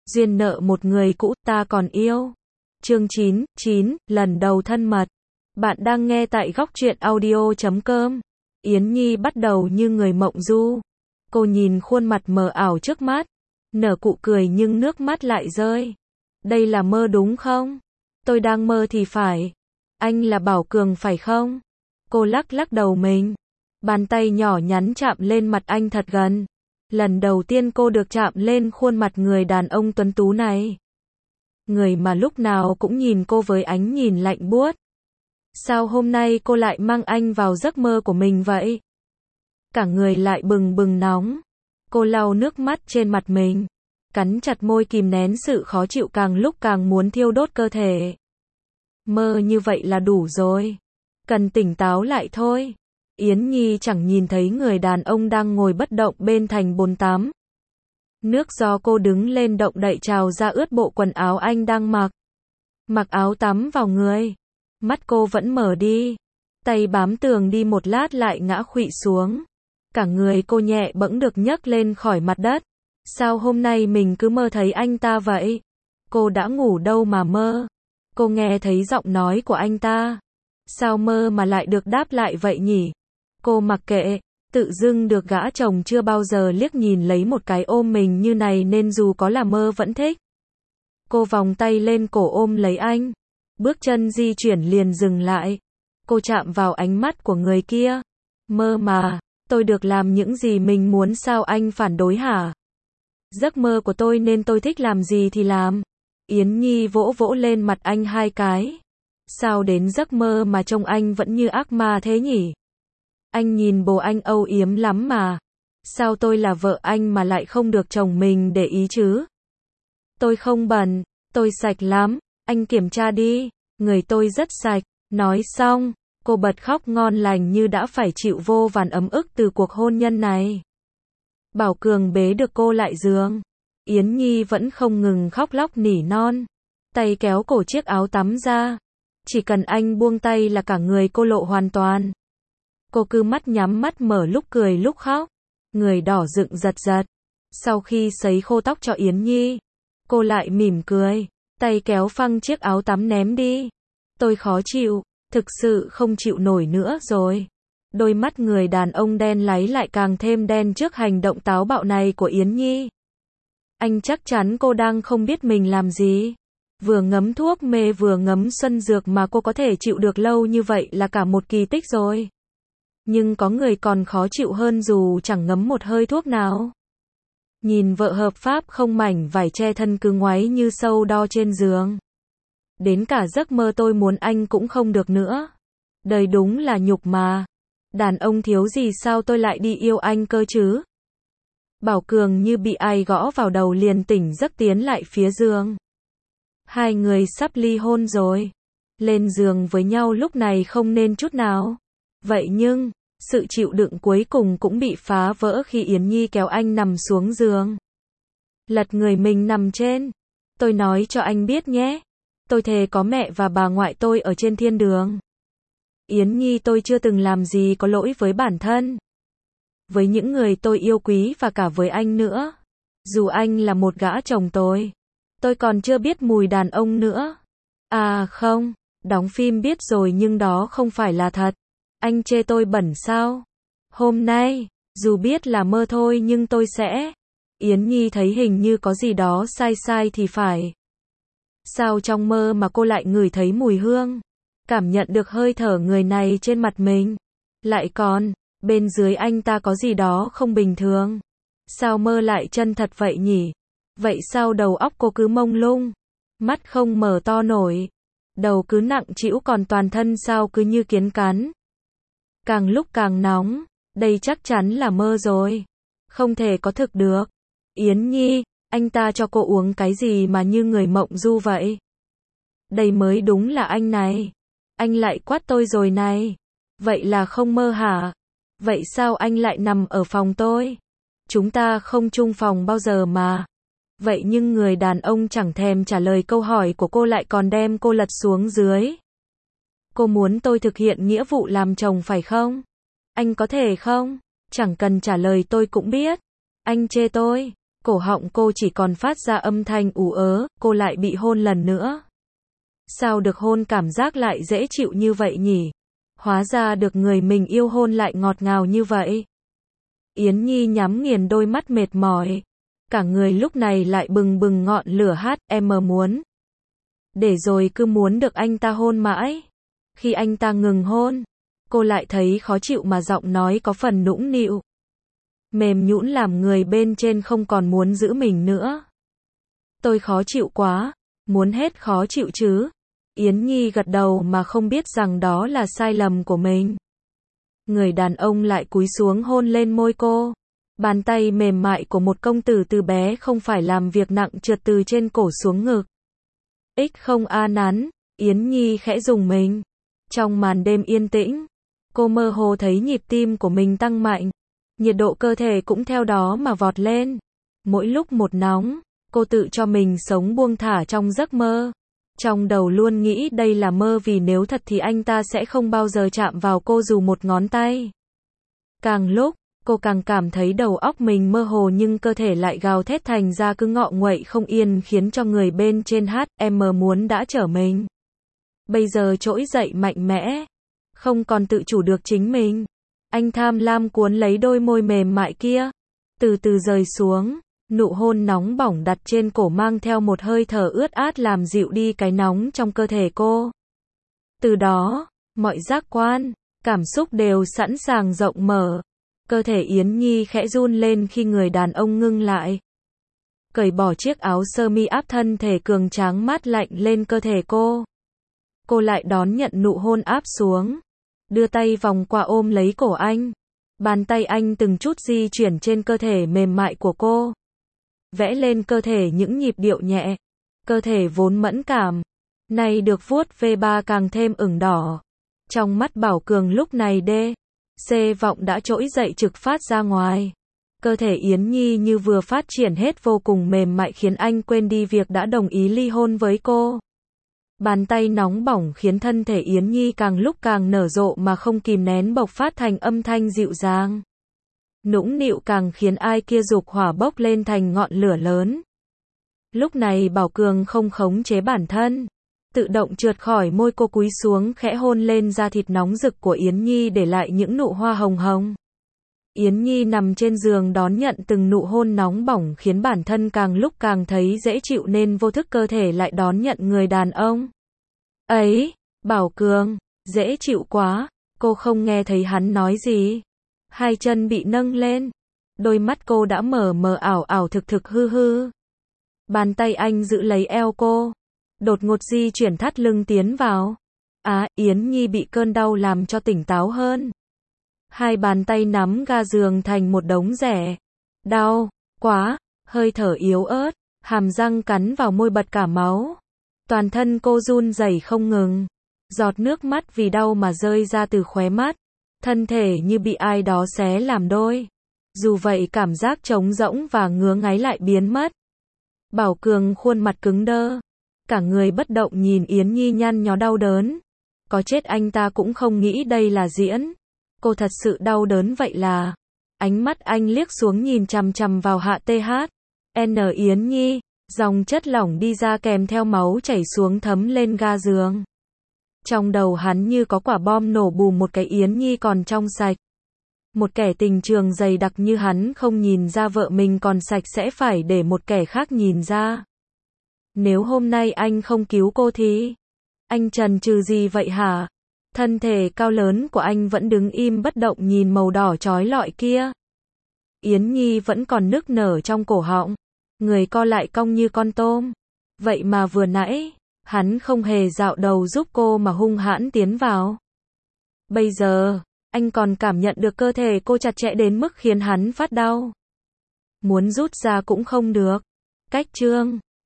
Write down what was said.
duyên nợ một người cũ ta còn yêu. Chương 9, lần đầu thân mật. Bạn đang nghe tại góc truyện audio.com. Yến Nhi bắt đầu như người mộng du. Cô nhìn khuôn mặt mờ ảo trước mắt, nở nụ cười nhưng nước mắt lại rơi. Đây là mơ đúng không? Tôi đang mơ thì phải. Anh là Bảo Cường phải không? Cô lắc lắc đầu mình. Bàn tay nhỏ nhắn chạm lên mặt anh thật gần. Lần đầu tiên cô được chạm lên khuôn mặt người đàn ông tuấn tú này. Người mà lúc nào cũng nhìn cô với ánh nhìn lạnh buốt. Sao hôm nay cô lại mang anh vào giấc mơ của mình vậy? Cả người lại bừng bừng nóng. Cô lau nước mắt trên mặt mình, cắn chặt môi kìm nén sự khó chịu càng lúc càng muốn thiêu đốt cơ thể. Mơ như vậy là đủ rồi. Cần tỉnh táo lại thôi. Yến Nhi chẳng nhìn thấy người đàn ông đang ngồi bất động bên thành bồn tắm. Nước do cô đứng lên động đậy trào ra ướt bộ quần áo anh đang mặc. Mặc áo tắm vào người. Mắt cô vẫn mở đi. Tay bám tường đi một lát lại ngã khuỵu xuống. Cả người cô nhẹ bẫng được nhấc lên khỏi mặt đất. Sao hôm nay mình cứ mơ thấy anh ta vậy? Cô đã ngủ đâu mà mơ? Cô nghe thấy giọng nói của anh ta. Sao mơ mà lại được đáp lại vậy nhỉ? Cô mặc kệ, tự dưng được gã chồng chưa bao giờ liếc nhìn lấy một cái ôm mình như này nên dù có là mơ vẫn thích. Cô vòng tay lên cổ ôm lấy anh. Bước chân di chuyển liền dừng lại. Cô chạm vào ánh mắt của người kia. Mơ mà, tôi được làm những gì mình muốn sao anh phản đối hả? Giấc mơ của tôi nên tôi thích làm gì thì làm. Yến Nhi vỗ vỗ lên mặt anh hai cái. Sao đến giấc mơ mà trông anh vẫn như ác ma thế nhỉ? Anh nhìn bồ anh âu yếm lắm mà. Sao tôi là vợ anh mà lại không được chồng mình để ý chứ? Tôi không bẩn, tôi sạch lắm, anh kiểm tra đi, người tôi rất sạch. Nói xong, cô bật khóc ngon lành như đã phải chịu vô vàn ấm ức từ cuộc hôn nhân này. Bảo Cường bế được cô lại giường. Yến Nhi vẫn không ngừng khóc lóc nỉ non. Tay kéo cổ chiếc áo tắm ra. Chỉ cần anh buông tay là cả người cô lộ hoàn toàn. Cô cứ mắt nhắm mắt mở lúc cười lúc khóc. Người đỏ rựng giật giật. Sau khi sấy khô tóc cho Yến Nhi, cô lại mỉm cười. Tay kéo phăng chiếc áo tắm ném đi. Tôi khó chịu, thực sự không chịu nổi nữa rồi. Đôi mắt người đàn ông đen láy lại càng thêm đen trước hành động táo bạo này của Yến Nhi. Anh chắc chắn cô đang không biết mình làm gì. Vừa ngấm thuốc mê vừa ngấm xuân dược mà cô có thể chịu được lâu như vậy là cả một kỳ tích rồi. Nhưng có người còn khó chịu hơn dù chẳng ngấm một hơi thuốc nào. Nhìn vợ hợp pháp không mảnh vải che thân cứ ngoáy như sâu đo trên giường. Đến cả giấc mơ tôi muốn anh cũng không được nữa. Đời đúng là nhục mà. Đàn ông thiếu gì sao tôi lại đi yêu anh cơ chứ? Bảo Cường như bị ai gõ vào đầu liền tỉnh giấc tiến lại phía giường. Hai người sắp ly hôn rồi. Lên giường với nhau lúc này không nên chút nào. Vậy nhưng, sự chịu đựng cuối cùng cũng bị phá vỡ khi Yến Nhi kéo anh nằm xuống giường. Lật người mình nằm trên. Tôi nói cho anh biết nhé. Tôi thề có mẹ và bà ngoại tôi ở trên thiên đường. Yến Nhi tôi chưa từng làm gì có lỗi với bản thân. Với những người tôi yêu quý và cả với anh nữa. Dù anh là một gã chồng tôi còn chưa biết mùi đàn ông nữa. À không, đóng phim biết rồi nhưng đó không phải là thật. Anh chê tôi bẩn sao? Hôm nay, dù biết là mơ thôi nhưng tôi sẽ. Yến Nhi thấy hình như có gì đó sai sai thì phải. Sao trong mơ mà cô lại ngửi thấy mùi hương? Cảm nhận được hơi thở người này trên mặt mình. Lại còn, bên dưới anh ta có gì đó không bình thường. Sao mơ lại chân thật vậy nhỉ? Vậy sao đầu óc cô cứ mông lung? Mắt không mở to nổi. Đầu cứ nặng trĩu còn toàn thân sao cứ như kiến cắn. Càng lúc càng nóng. Đây chắc chắn là mơ rồi. Không thể có thực được. Yến Nhi, anh ta cho cô uống cái gì mà như người mộng du vậy? Đây mới đúng là anh này. Anh lại quát tôi rồi này. Vậy là không mơ hả? Vậy sao anh lại nằm ở phòng tôi? Chúng ta không chung phòng bao giờ mà. Vậy nhưng người đàn ông chẳng thèm trả lời câu hỏi của cô lại còn đem cô lật xuống dưới. Cô muốn tôi thực hiện nghĩa vụ làm chồng phải không? Anh có thể không? Chẳng cần trả lời tôi cũng biết. Anh chê tôi. Cổ họng cô chỉ còn phát ra âm thanh ù ớ, cô lại bị hôn lần nữa. Sao được hôn cảm giác lại dễ chịu như vậy nhỉ? Hóa ra được người mình yêu hôn lại ngọt ngào như vậy. Yến Nhi nhắm nghiền đôi mắt mệt mỏi. Cả người lúc này lại bừng bừng ngọn lửa em muốn. Để rồi cứ muốn được anh ta hôn mãi. Khi anh ta ngừng hôn, cô lại thấy khó chịu mà giọng nói có phần nũng nịu. Mềm nhũn làm người bên trên không còn muốn giữ mình nữa. Tôi khó chịu quá, muốn hết khó chịu chứ. Yến Nhi gật đầu mà không biết rằng đó là sai lầm của mình. Người đàn ông lại cúi xuống hôn lên môi cô. Bàn tay mềm mại của một công tử từ bé không phải làm việc nặng trượt từ trên cổ xuống ngực. Không a nắn, Yến Nhi khẽ rùng mình. Trong màn đêm yên tĩnh, cô mơ hồ thấy nhịp tim của mình tăng mạnh. Nhiệt độ cơ thể cũng theo đó mà vọt lên. Mỗi lúc một nóng, cô tự cho mình sống buông thả trong giấc mơ. Trong đầu luôn nghĩ đây là mơ vì nếu thật thì anh ta sẽ không bao giờ chạm vào cô dù một ngón tay. Càng lúc, cô càng cảm thấy đầu óc mình mơ hồ nhưng cơ thể lại gào thét thành ra cứ ngọ nguậy không yên khiến cho người bên trên em muốn đã trở mình. Bây giờ trỗi dậy mạnh mẽ, không còn tự chủ được chính mình. Anh tham lam cuốn lấy đôi môi mềm mại kia, từ từ rời xuống, nụ hôn nóng bỏng đặt trên cổ mang theo một hơi thở ướt át làm dịu đi cái nóng trong cơ thể cô. Từ đó, mọi giác quan, cảm xúc đều sẵn sàng rộng mở. Cơ thể Yến Nhi khẽ run lên khi người đàn ông ngưng lại. Cởi bỏ chiếc áo sơ mi áp thân thể cường tráng mát lạnh lên cơ thể cô. Cô lại đón nhận nụ hôn áp xuống. Đưa tay vòng qua ôm lấy cổ anh. Bàn tay anh từng chút di chuyển trên cơ thể mềm mại của cô. Vẽ lên cơ thể những nhịp điệu nhẹ. Cơ thể vốn mẫn cảm, nay được vuốt ve càng thêm ửng đỏ. Trong mắt Bảo Cường lúc này C vọng đã trỗi dậy trực phát ra ngoài. Cơ thể Yến Nhi như vừa phát triển hết vô cùng mềm mại khiến anh quên đi việc đã đồng ý ly hôn với cô. Bàn tay nóng bỏng khiến thân thể Yến Nhi càng lúc càng nở rộ mà không kìm nén bộc phát thành âm thanh dịu dàng. Nũng nịu càng khiến ai kia dục hỏa bốc lên thành ngọn lửa lớn. Lúc này Bảo Cường không khống chế bản thân, tự động trượt khỏi môi cô cúi xuống khẽ hôn lên da thịt nóng rực của Yến Nhi để lại những nụ hoa hồng hồng. Yến Nhi nằm trên giường đón nhận từng nụ hôn nóng bỏng khiến bản thân càng lúc càng thấy dễ chịu nên vô thức cơ thể lại đón nhận người đàn ông. Bảo Cường, dễ chịu quá, cô không nghe thấy hắn nói gì. Hai chân bị nâng lên, đôi mắt cô đã mờ mờ ảo ảo thực thực hư hư. Bàn tay anh giữ lấy eo cô, đột ngột di chuyển thắt lưng tiến vào. Yến Nhi bị cơn đau làm cho tỉnh táo hơn. Hai bàn tay nắm ga giường thành một đống rẻ. Đau quá, hơi thở yếu ớt, hàm răng cắn vào môi bật cả máu. Toàn thân cô run rẩy không ngừng. Giọt nước mắt vì đau mà rơi ra từ khóe mắt. Thân thể như bị ai đó xé làm đôi. Dù vậy cảm giác trống rỗng và ngứa ngáy lại biến mất. Bảo Cường khuôn mặt cứng đơ. Cả người bất động nhìn Yến Nhi nhăn nhó đau đớn. Có chết anh ta cũng không nghĩ đây là diễn. Cô thật sự đau đớn vậy là. Ánh mắt anh liếc xuống nhìn chằm chằm vào Hạ Yến Nhi. Dòng chất lỏng đi ra kèm theo máu chảy xuống thấm lên ga giường. Trong đầu hắn như có quả bom nổ bùm một cái Yến Nhi còn trong sạch. Một kẻ tình trường dày đặc như hắn không nhìn ra vợ mình còn sạch sẽ phải để một kẻ khác nhìn ra. Nếu hôm nay anh không cứu cô thì... Anh chần chừ gì vậy hả? Thân thể cao lớn của anh vẫn đứng im bất động nhìn màu đỏ chói lọi kia. Yến Nhi vẫn còn nức nở trong cổ họng. Người co lại cong như con tôm. Vậy mà vừa nãy, hắn không hề dạo đầu giúp cô mà hung hãn tiến vào. Bây giờ, anh còn cảm nhận được cơ thể cô chặt chẽ đến mức khiến hắn phát đau. Muốn rút ra cũng không được. Cách chương